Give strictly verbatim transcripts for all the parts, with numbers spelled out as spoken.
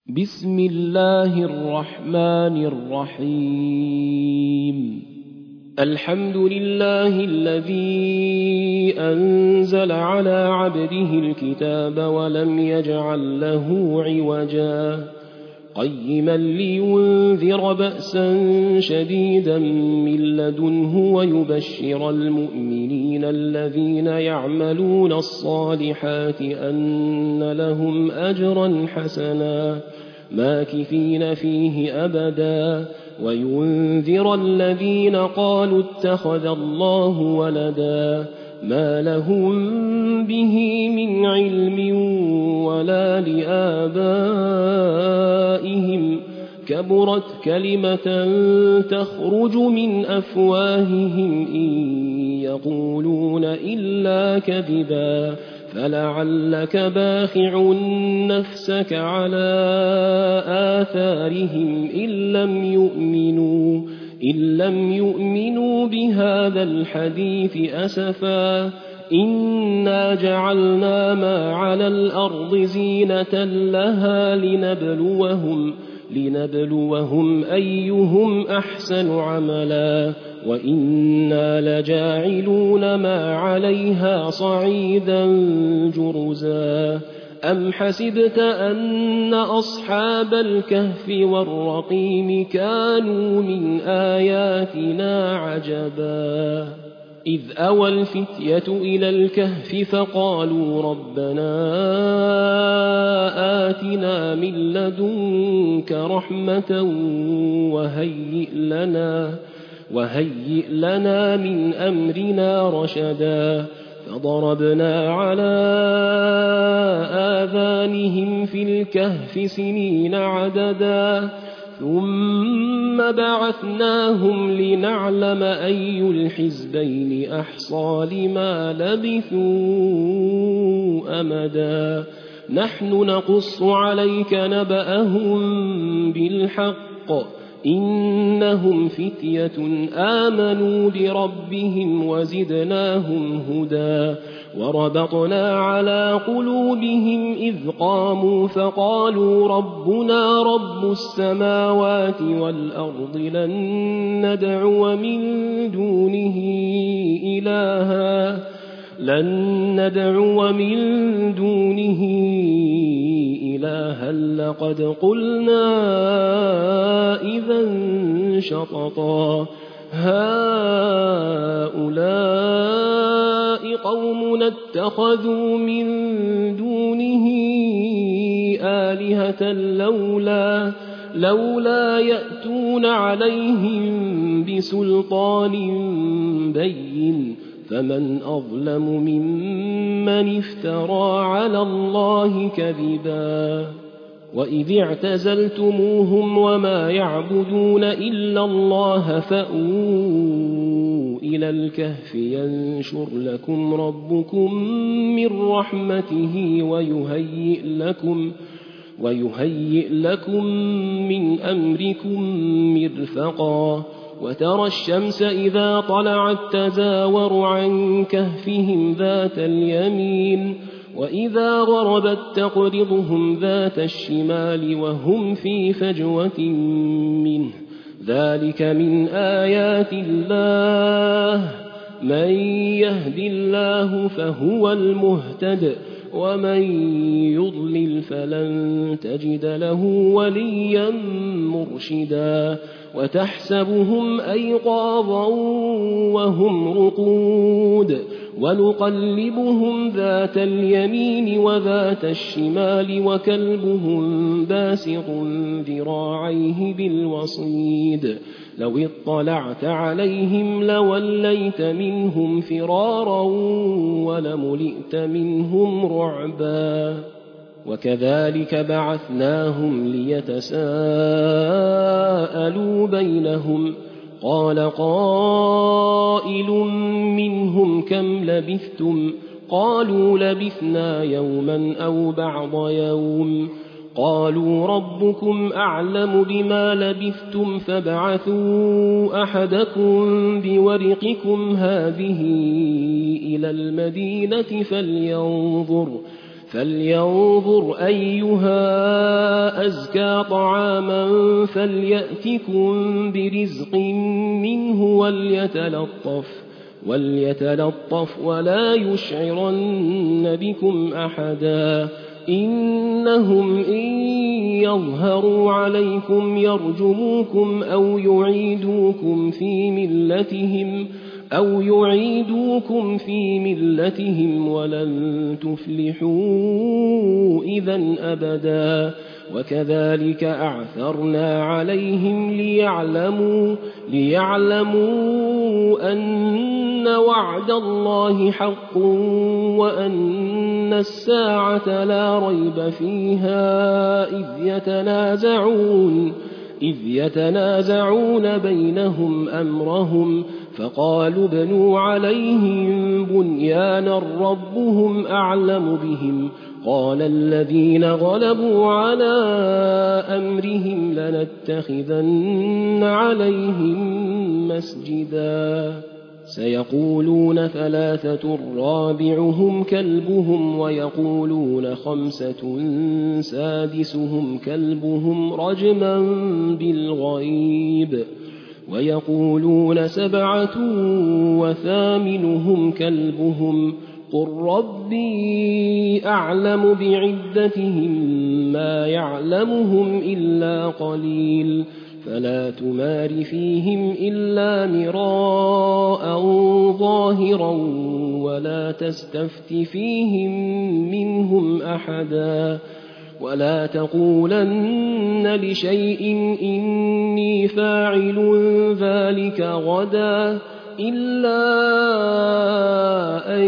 بسم الله الرحمن الرحيم الحمد لله الذي أنزل على عبده الكتاب ولم يجعل له عوجا قيما لينذر بأسا شديدا من لدنه ويبشر المؤمنين الذين يعملون الصالحات أن لهم أجرا حسنا ماكثين فيه أبدا وينذر الذين قالوا اتخذ الله ولدا ما لهم به من علم ولا لآبائهم كبرت كلمة تخرج من أفواههم إن يقولون إلا كذبا فلعلك باخع نفسك على آثارهم إن لم يؤمنوا إن لم يؤمنوا بهذا الحديث أسفا إنا جعلنا ما على الأرض زينة لها لنبلوهم لنبلوهم أيهم أحسن عملا وإنا لجاعلون ما عليها صعيدا جرزا أم حسبت أن أصحاب الكهف والرقيم كانوا من آياتنا عجبا إذ أوى الفتية إلى الكهف فقالوا ربنا آتنا من لدنك رحمة وهيئ لنا, وهيئ لنا من أمرنا رشدا فضربنا على آذانهم في الكهف سنين عددا ثم بعثناهم لنعلم أي الحزبين أحصى لما لبثوا أمدا نحن نقص عليك نبأهم بالحق إنهم فتية آمنوا بربهم وزدناهم هدى وربطنا على قلوبهم إذ قاموا فقالوا ربنا رب السماوات والأرض لن ندعو من دونه إلها لن ندعو من دونه إلها لقد قلنا إذا شططا هؤلاء قومنا اتخذوا من دونه آلهة لولا لولا يأتون عليهم بسلطان بين فمن أظلم ممن افترى على الله كذبا وإذ اعتزلتموهم وما يعبدون إلا الله فأووا إلى الكهف ينشر لكم ربكم من رحمته ويهيئ لكم ويهيئ لكم من أمركم مرفقا وترى الشمس إذا طلعت تزاور عن كهفهم ذات اليمين وإذا غربت تقرضهم ذات الشمال وهم في فجوة منه ذلك من آيات الله من يهد الله فهو المهتد ومن يضلل فلن تجد له وليا مرشدا وتحسبهم أيقاظا وهم رقود ونقلبهم ذات اليمين وذات الشمال وكلبهم باسط ذراعيه بالوصيد لو اطلعت عليهم لوليت منهم فرارا ولملئت منهم رعبا وكذلك بعثناهم ليتساءلوا بينهم قال قائل منهم كم لبثتم قالوا لبثنا يوما أو بعض يوم قالوا ربكم أعلم بما لبثتم فابعثوا أحدكم بورقكم هذه إلى المدينة فلينظر فلينظر أيها أزكى طعاما فليأتكم برزق منه وليتلطف, وليتلطف ولا يشعرن بكم أحدا إنهم إن يظهروا عليكم يرجموكم أو يعيدوكم في ملتهم أو يعيدوكم في ملتهم ولن تفلحوا إذا أبدا وكذلك أعثرنا عليهم ليعلموا, ليعلموا أن وعد الله حق وأن الساعة لا ريب فيها إذ يتنازعون, إذ يتنازعون بينهم أمرهم فقالوا ابنوا عليهم بنيانا ربهم أعلم بهم قال الذين غلبوا على أمرهم لنتخذن عليهم مسجدا سيقولون ثلاثة رابعهم كلبهم ويقولون خمسة سادسهم كلبهم رجما بالغيب ويقولون سبعة وثامنهم كلبهم قل ربي أعلم بعدتهم ما يعلمهم إلا قليل فلا تمار فيهم إلا مراء ظاهرا ولا تستفت فيهم منهم أحدا ولا تقولن لشيء إني فاعل ذلك غدا إلا أن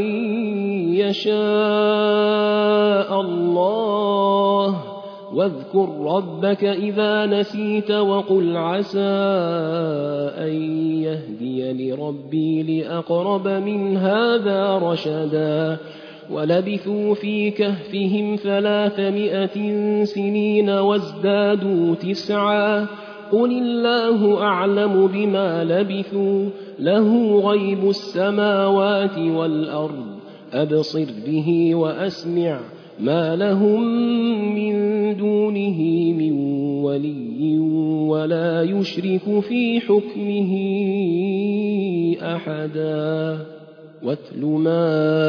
يشاء الله واذكر ربك إذا نسيت وقل عسى أن يهديني ربي لأقرب من هذا رشدا ولبثوا في كهفهم ثلاثمائة سنين وازدادوا تسعا قل الله أعلم بما لبثوا له غيب السماوات والأرض أبصر به وأسمع ما لهم من دونه من ولي ولا يشرك في حكمه أحدا واتل ما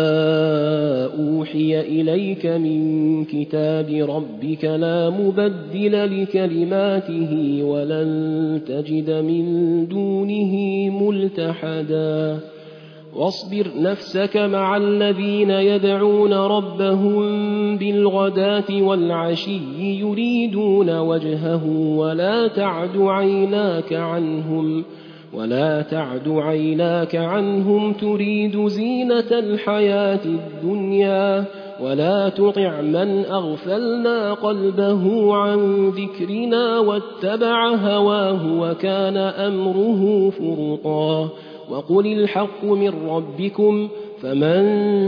أوحي إليك من كتاب ربك لا مبدل لكلماته ولن تجد من دونه ملتحدا واصبر نفسك مع الذين يدعون ربهم بالغداة والعشي يريدون وجهه ولا تعد عيناك عنهم ولا تعد عيناك عنهم تريد زينة الحياة الدنيا ولا تطع من أغفلنا قلبه عن ذكرنا واتبع هواه وكان أمره فرطا وقل الحق من ربكم فمن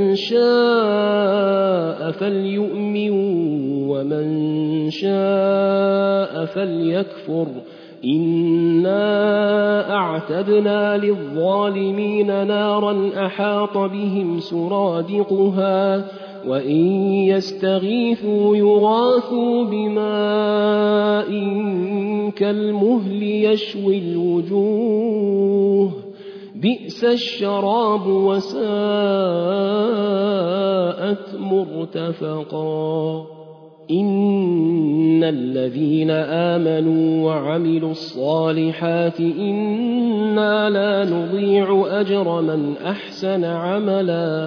شاء فليؤمن ومن شاء فليكفر إنا أعتدنا للظالمين نارا أحاط بهم سرادقها وإن يستغيثوا يغاثوا بماء كالمهل يشوي الوجوه بئس الشراب وساءت مرتفقا إن الذين آمنوا وعملوا الصالحات إنا لا نضيع أجر من أحسن عملا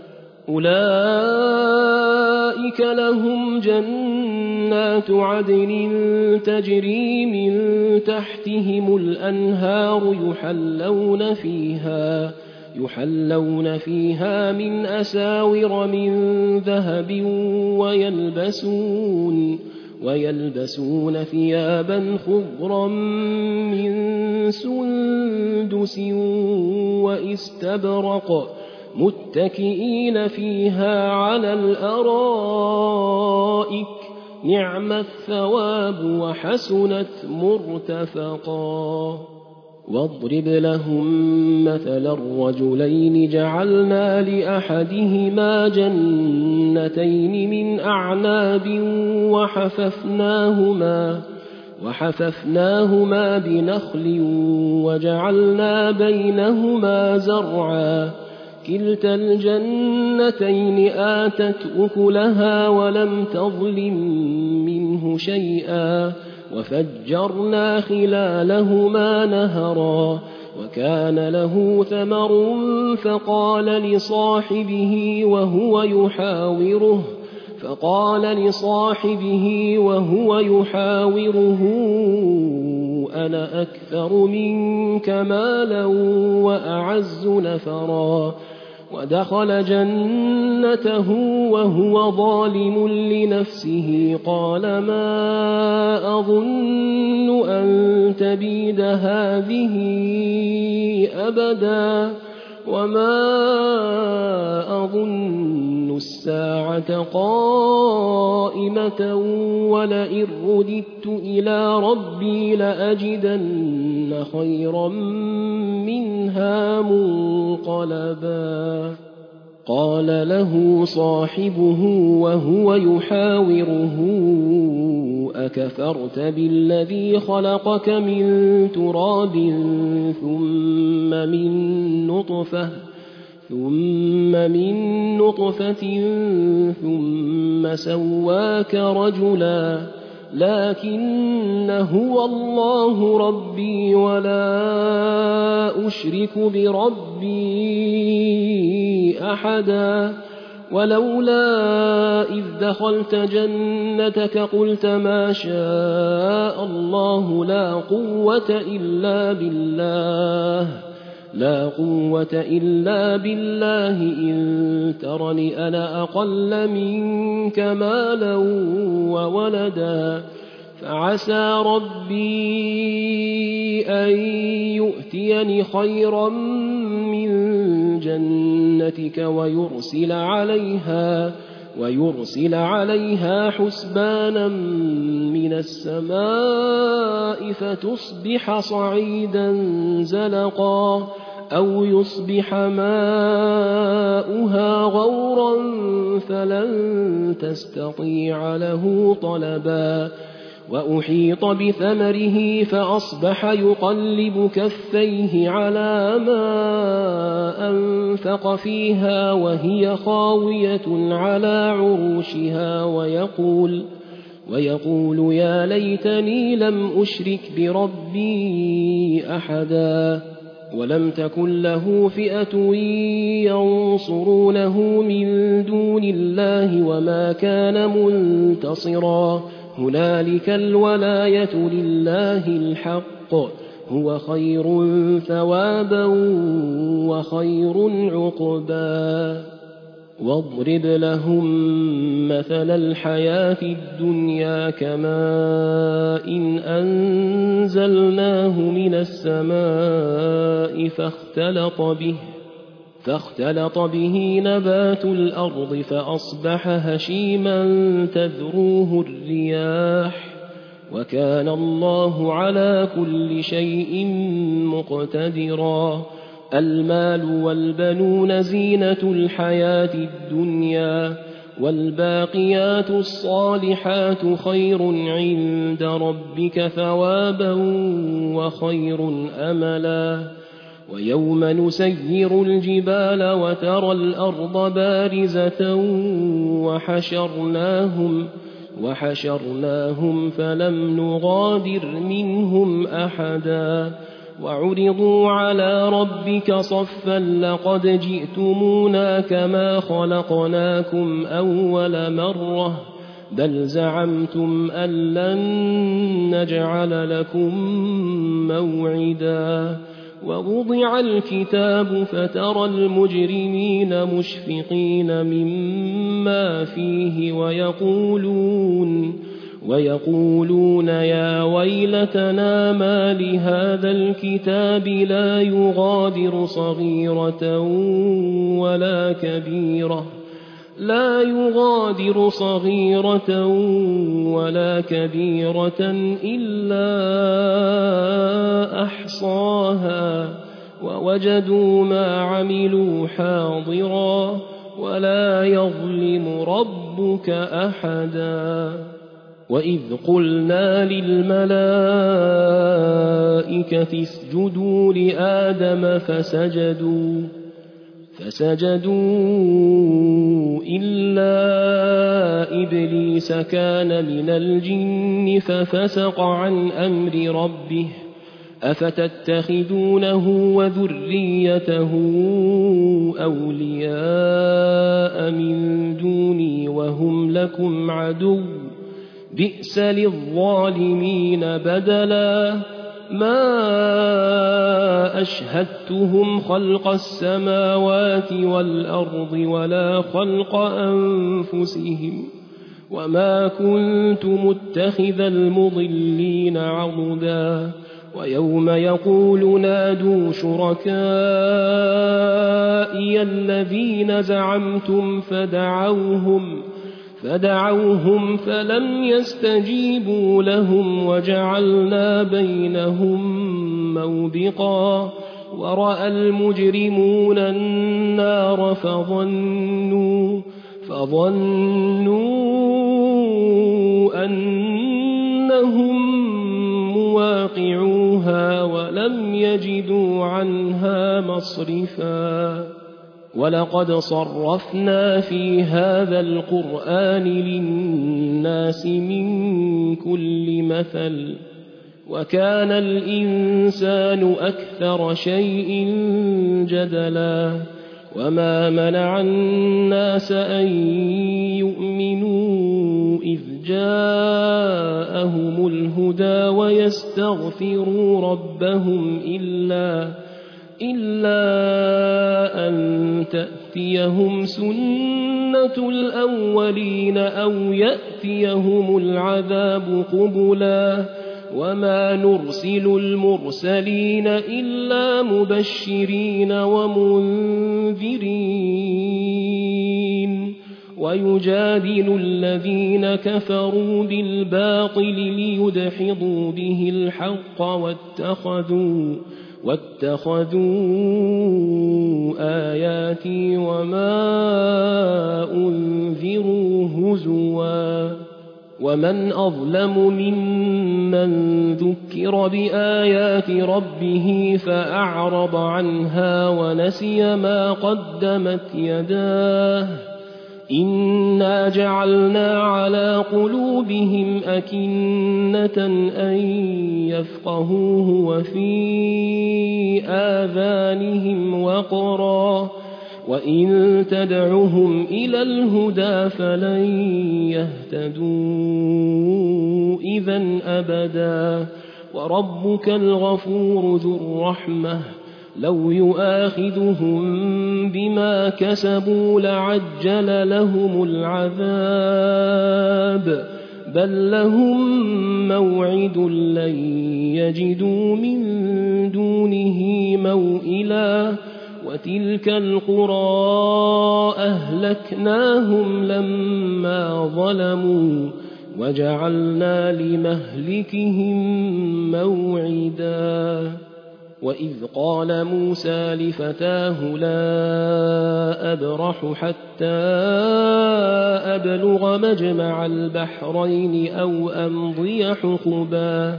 أولئك لهم جنات عدن تجري من تحتهم الأنهار يحلون فيها يحلون فيها من أساور من ذهب ويلبسون ويلبسون ثيابا خضرا من سندس واستبرق متكئين فيها على الأرائك نعم الثواب وحسنت مرتفقا واضرب لهم مثلا الرجلين جعلنا لأحدهما جنتين من أعناب وحففناهما, وحففناهما بنخل وجعلنا بينهما زرعا كلتا الجنتين آتت أكلها ولم تظلم منه شيئا وفجرنا خلالهما نهرا وكان له ثمر فقال لصاحبه وهو يحاوره فقال لصاحبه وهو يحاوره أنا أكثر منك مالا وأعز نفرا ودخل جنته وهو ظالم لنفسه قال ما أظن أن تبيد هذه أبدا وما أظن الساعة قائمة ولئن رددت إلى ربي لأجدن خيرا منها منقلبا قال له صاحبه وهو يحاوره أكفرت بالذي خلقك من تراب ثم من نطفة ثم من نطفة ثم سواك رجلا لكن هو الله ربي ولا أشرك بربي أحدا ولولا إذ دخلت جنتك قلت ما شاء الله لا قوة إلا بالله لا قوة إلا بالله إن ترني أنا أقل منك مالا وولدا فعسى ربي أن يؤتيني خيرا من جنتك ويرسل عليها ويرسل عليها حسبانا من السماء فتصبح صعيدا زلقا أو يصبح ماؤها غورا فلن تستطيع له طلبا وأحيط بثمره فأصبح يقلب كفيه على ما أنفق فيها وهي خاوية على عروشها ويقول, ويقول يا ليتني لم أشرك بربي أحدا ولم تكن له فئة ينصرونه من دون الله وما كان منتصرا هنالك الولاية لله الحق هو خير ثوابا وخير عقبا واضرب لهم مثل الحياة الدنيا كماء إن أنزلناه من السماء فاختلط به فاختلط به نبات الأرض فأصبح هشيما تذروه الرياح وكان الله على كل شيء مقتدرا المال والبنون زينة الحياة الدنيا والباقيات الصالحات خير عند ربك ثوابا وخير أملا ويوم نسير الجبال وترى الأرض بارزة وحشرناهم, وحشرناهم فلم نغادر منهم أحدا وعرضوا على ربك صفا لقد جئتمونا كما خلقناكم أول مرة بل زعمتم أن لن نجعل لكم موعدا ووضع الكتاب فترى المجرمين مشفقين مما فيه ويقولون, ويقولون يا ويلتنا ما لهذا الكتاب لا يغادر صغيرة ولا كبيرة لا يغادر صغيرة ولا كبيرة إلا أحصاها ووجدوا ما عملوا حاضرا ولا يظلم ربك أحدا وإذ قلنا للملائكة اسجدوا لآدم فسجدوا فسجدوا إلا إبليس كان من الجن ففسق عن أمر ربه أفتتخذونه وذريته أولياء من دوني وهم لكم عدو بئس للظالمين بدلا ما أشهدتهم خلق السماوات والأرض ولا خلق أنفسهم وما كنت متخذ المضلين عضدا ويوم يقول نادوا شركائي الذين زعمتم فدعوهم فدعوهم فلم يستجيبوا لهم وجعلنا بينهم موبقا ورأى المجرمون النار فظنوا فظنوا أنهم مواقعوها ولم يجدوا عنها مصرفا ولقد صرفنا في هذا القرآن للناس من كل مثل وكان الإنسان أكثر شيء جدلا وما منع الناس أن يؤمنوا إذ جاءهم الهدى ويستغفروا ربهم إلا إلا أن تأتيهم سنة الأولين أو يأتيهم العذاب قبلا وما نرسل المرسلين إلا مبشرين ومنذرين ويجادل الذين كفروا بالباطل ليدحضوا به الحق واتخذوا واتخذوا آياتي وما أنذروا هزوا ومن أظلم ممن ذكر بآيات ربه فأعرض عنها ونسي ما قدمت يداه إنا جعلنا على قلوبهم أكنة أن يفقهوه وفي آذانهم وقرا وإن تدعهم إلى الهدى فلن يهتدوا إذا أبدا وربك الغفور ذو الرحمة لو يؤاخذهم بما كسبوا لعجل لهم العذاب بل لهم موعد لن يجدوا من دونه موئلا وتلك القرى أهلكناهم لما ظلموا وجعلنا لمهلكهم موعدا وإذ قال موسى لفتاه لا أبرح حتى أبلغ مجمع البحرين أو أمضي حقبا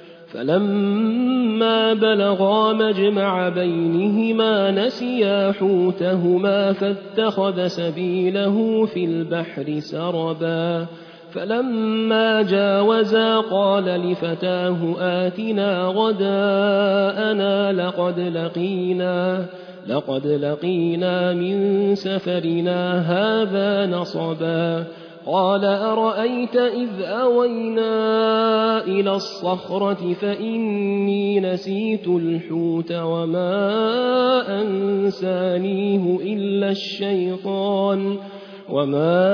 فلما بلغا مجمع بينهما نسيا حوتهما فاتخذ سبيله في البحر سربا فلما جاوزا قال لفتاه آتنا غداءنا لقد لقينا لقد لقينا من سفرنا هذا نصبا قال أرأيت إذ أوينا إلى الصخرة فإني نسيت الحوت وما أنسانيه إلا الشيطان وما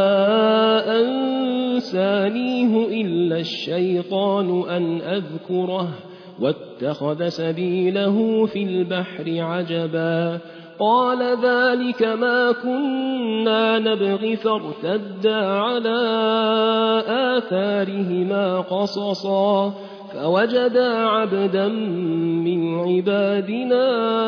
أنسانيه إلا الشيطان أن أذكره واتخذ سبيله في البحر عجبا قال ذلك ما كنا نبغي فارتدا على آثارهما قصصا فوجدا عبدا من عبادنا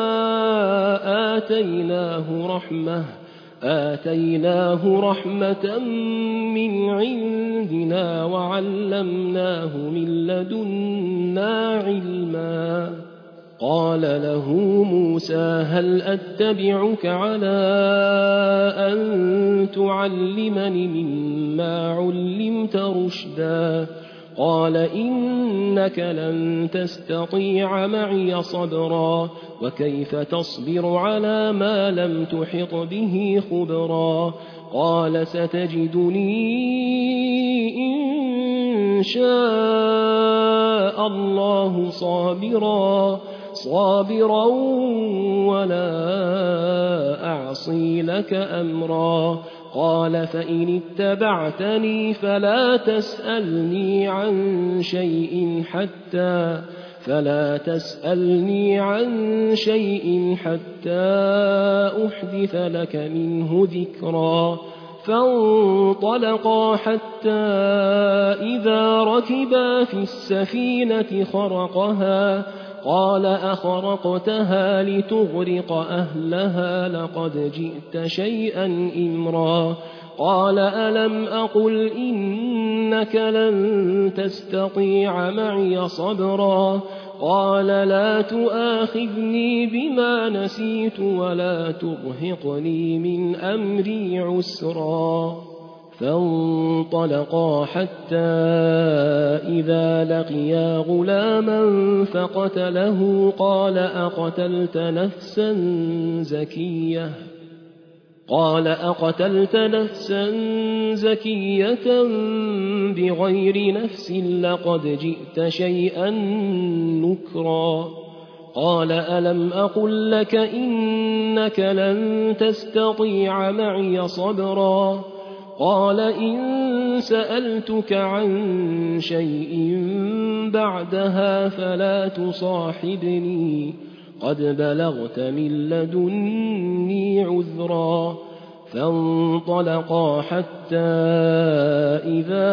آتيناه رحمة آتيناه رحمة من عندنا وعلمناه من لدنا علما. قال له موسى هل أتبعك على أن تعلمني مما علمت رشدا قال إنك لن تستطيع معي صبرا وكيف تصبر على ما لم تحط به خبرا قال ستجدني إن شاء الله صابرا صابرا ولا أعصي لك أمرا قال فإن اتبعتني فلا تسألني عن شيء حتى فلا تسألني عن شيء حتى أحدث لك منه ذكرا فانطلقا حتى إذا ركبا في السفينة خرقها قال أخرقتها لتغرق أهلها لقد جئت شيئا إمرا قال ألم أقل إنك لن تستطيع معي صبرا قال لا تؤاخذني بما نسيت ولا ترهقني من أمري عسرا فانطلقا حتى إذا لقيا غلاما فقتله قال أقتلت نفسا زكية قال أقتلت نفسا زكية بغير نفس لقد جئت شيئا نكرا قال ألم أقل لك إنك لن تستطيع معي صبرا قال إن سألتك عن شيء بعدها فلا تصاحبني قد بلغت من لدني عذرا فانطلقا حتى إذا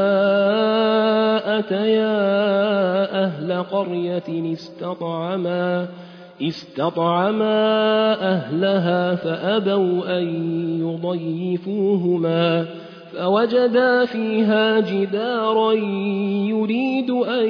أتيا أهل قرية استطعما استطعما أهلها فأبوا أن يضيفوهما فوجدا فيها جدارا يريد أن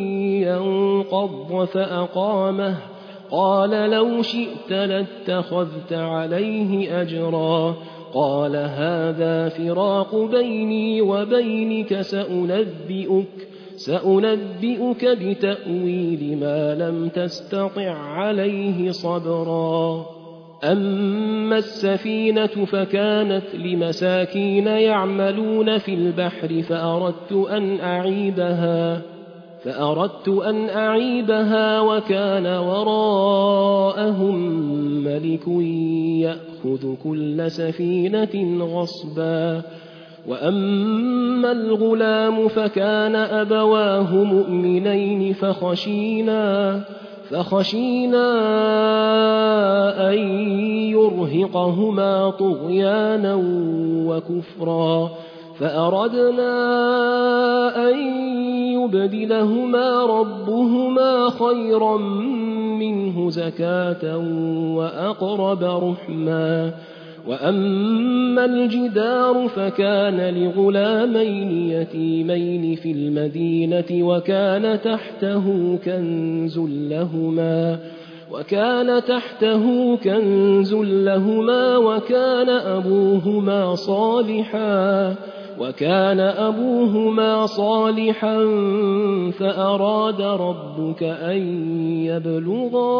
ينقض فأقامه قال لو شئت لاتخذت عليه أجرا قال هذا فراق بيني وبينك سأنبئك سأنبئك بتأويل ما لم تستطع عليه صبرا أما السفينة فكانت لمساكين يعملون في البحر فأردت أن أعيبها فأردت أن أعيبها وكان وراءهم ملك يأخذ كل سفينة غصبا وأما الغلام فكان أبواه مؤمنين فخشينا فخشينا أن يرهقهما طغيانا وكفرا فأردنا أن يبدلهما ربهما خيرا منه زكاة وأقرب رحما وأما الجدار فكان لغلامين يتيمين في المدينة وكان تحته كنز لهما وكان تحته كنز لهما وكان أبوهما صالحا وكان أبوهما صالحا فأراد ربك أن يبلغا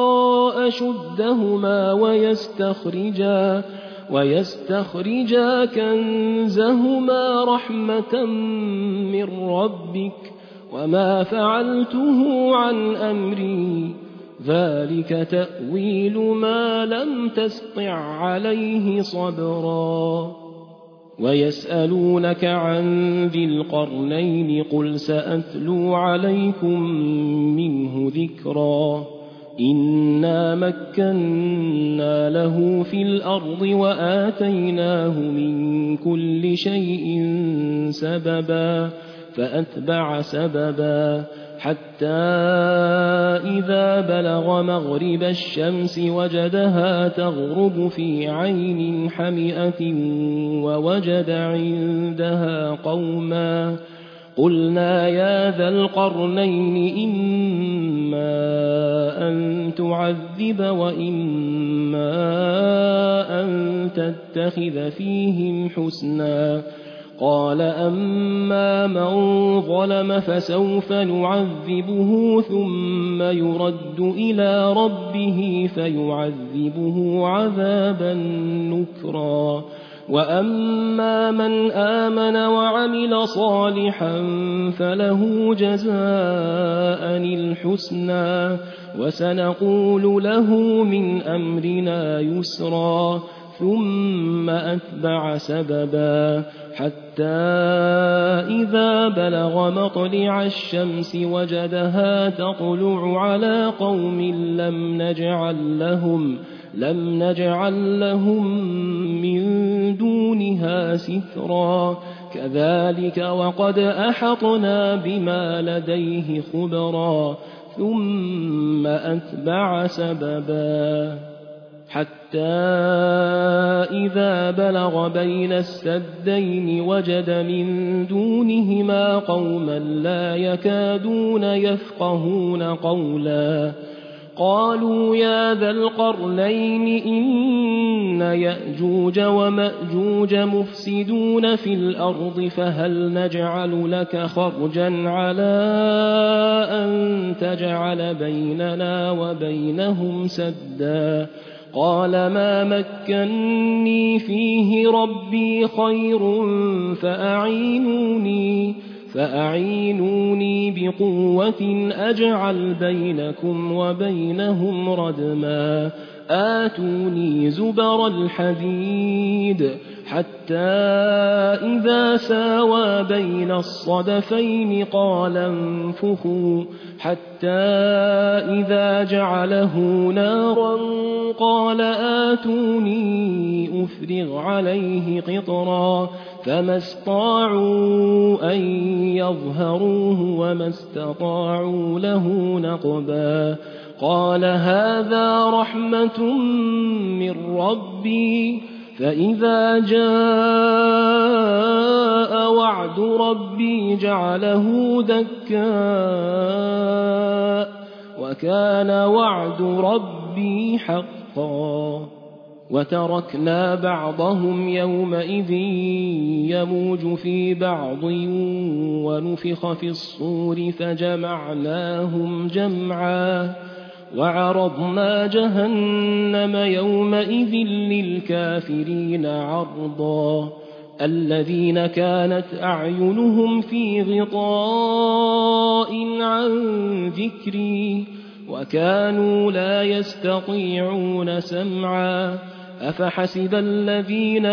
أشدهما ويستخرجا ويستخرجا كنزهما رحمة من ربك وما فعلته عن أمري ذلك تأويل ما لم تسطع عليه صبرا ويسألونك عن ذي القرنين قل سأتلو عليكم منه ذكرا إنا مكنا له في الأرض وآتيناه من كل شيء سببا فأتبع سببا حتى إذا بلغ مغرب الشمس وجدها تغرب في عين حمئة ووجد عندها قوما قلنا يا ذا القرنين إما أن تعذب وإما أن تتخذ فيهم حسنا قال أما من ظلم فسوف نعذبه ثم يرد إلى ربه فيعذبه عذابا نكرا وأما من آمن وعمل صالحا فله جزاء الحسنى وسنقول له من أمرنا يسرا ثم أتبع سببا حتى إذا بلغ مطلع الشمس وجدها تطلع على قوم لم نجعل لهم لم نجعل لهم من دونها سترا كذلك وقد أحطنا بما لديه خبرا ثم أتبع سببا حتى إذا بلغ بين السدين وجد من دونهما قوما لا يكادون يفقهون قولا قالوا يا ذا القرنين إن يأجوج ومأجوج مفسدون في الأرض فهل نجعل لك خرجا على أن تجعل بيننا وبينهم سدا قال ما مكني فيه ربي خير فأعينوني فأعينوني بقوة أجعل بينكم وبينهم ردما آتوني زبر الحديد حتى إذا ساوى بين الصدفين قال انفخوا حتى إذا جعله نارا قال آتوني أفرغ عليه قطرا فما استطاعوا أن يظهروه وما استطاعوا له نقبا قال هذا رحمة من ربي فإذا جاء وعد ربي جعله دكاء وكان وعد ربي حقا وتركنا بعضهم يومئذ يموج في بعض ونفخ في الصور فجمعناهم جمعا وعرضنا جهنم يومئذ للكافرين عرضا الذين كانت أعينهم في غطاء عن ذكري وكانوا لا يستطيعون سمعا أفحسب الذين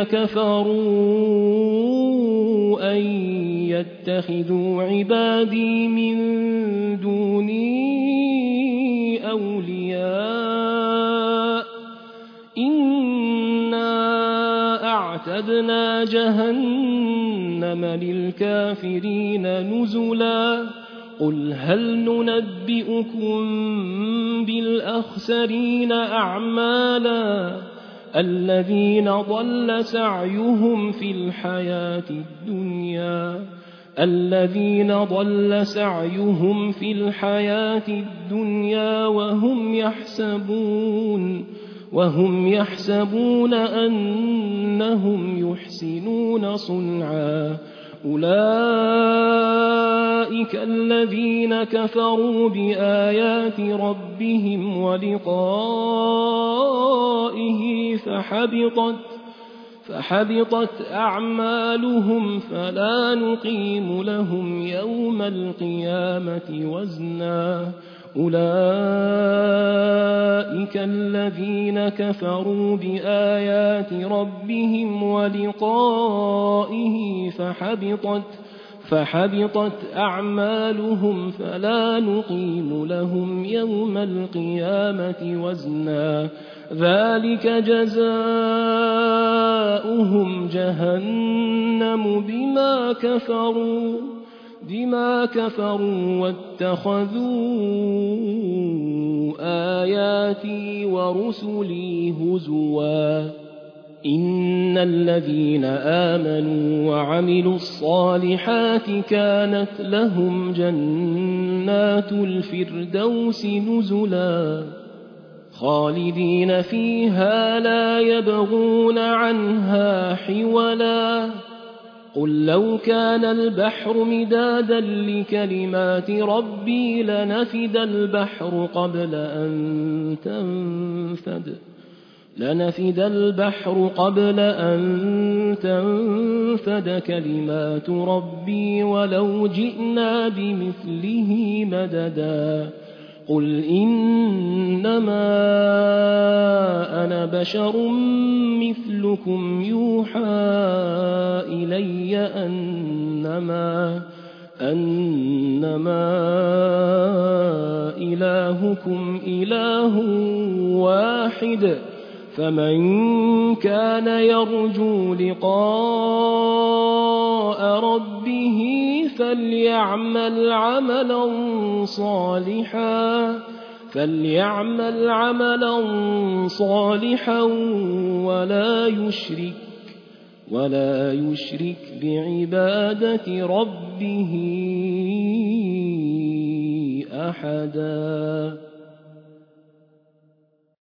كفروا أن يتخذوا عبادي من دوني أولياء إنا أعتدنا جهنم للكافرين نزلا قل هل ننبئكم بالأخسرين أعمالا الذين ضل سعيهم في الحياة الدنيا الذين ضل سعيهم في الحياة الدنيا وهم يحسبون وهم يحسبون أنهم يحسنون صنعا أولئك الذين كفروا بآيات ربهم ولقائه فحبطت فحبطت أعمالهم فلا نقيم لهم يوم القيامة وزنا أولئك الذين كفروا بآيات ربهم ولقائه فحبطت فحبطت أعمالهم فلا نقيم لهم يوم القيامة وزنا ذلك جزاؤهم جهنم بما كفروا بما كفروا واتخذوا آياتي ورسلي هزوا إن الذين آمنوا وعملوا الصالحات كانت لهم جنات الفردوس نزلا خالدين فيها لا يبغون عنها حولا قل لو كان البحر مدادا لكلمات ربي لنفد البحر قبل أن تنفد لنفد البحر قبل أن تنفد كلمات ربي ولو جئنا بمثله مددا قل إنما أنا بشر مثلكم يوحى إلي أنما أنما إلهكم إله واحد فمن كان يرجو لقاء ربه فليعمل عملا صالحا فليعمل عملا صالحا ولا يشرك ولا يشرك بعبادة ربه أحدا.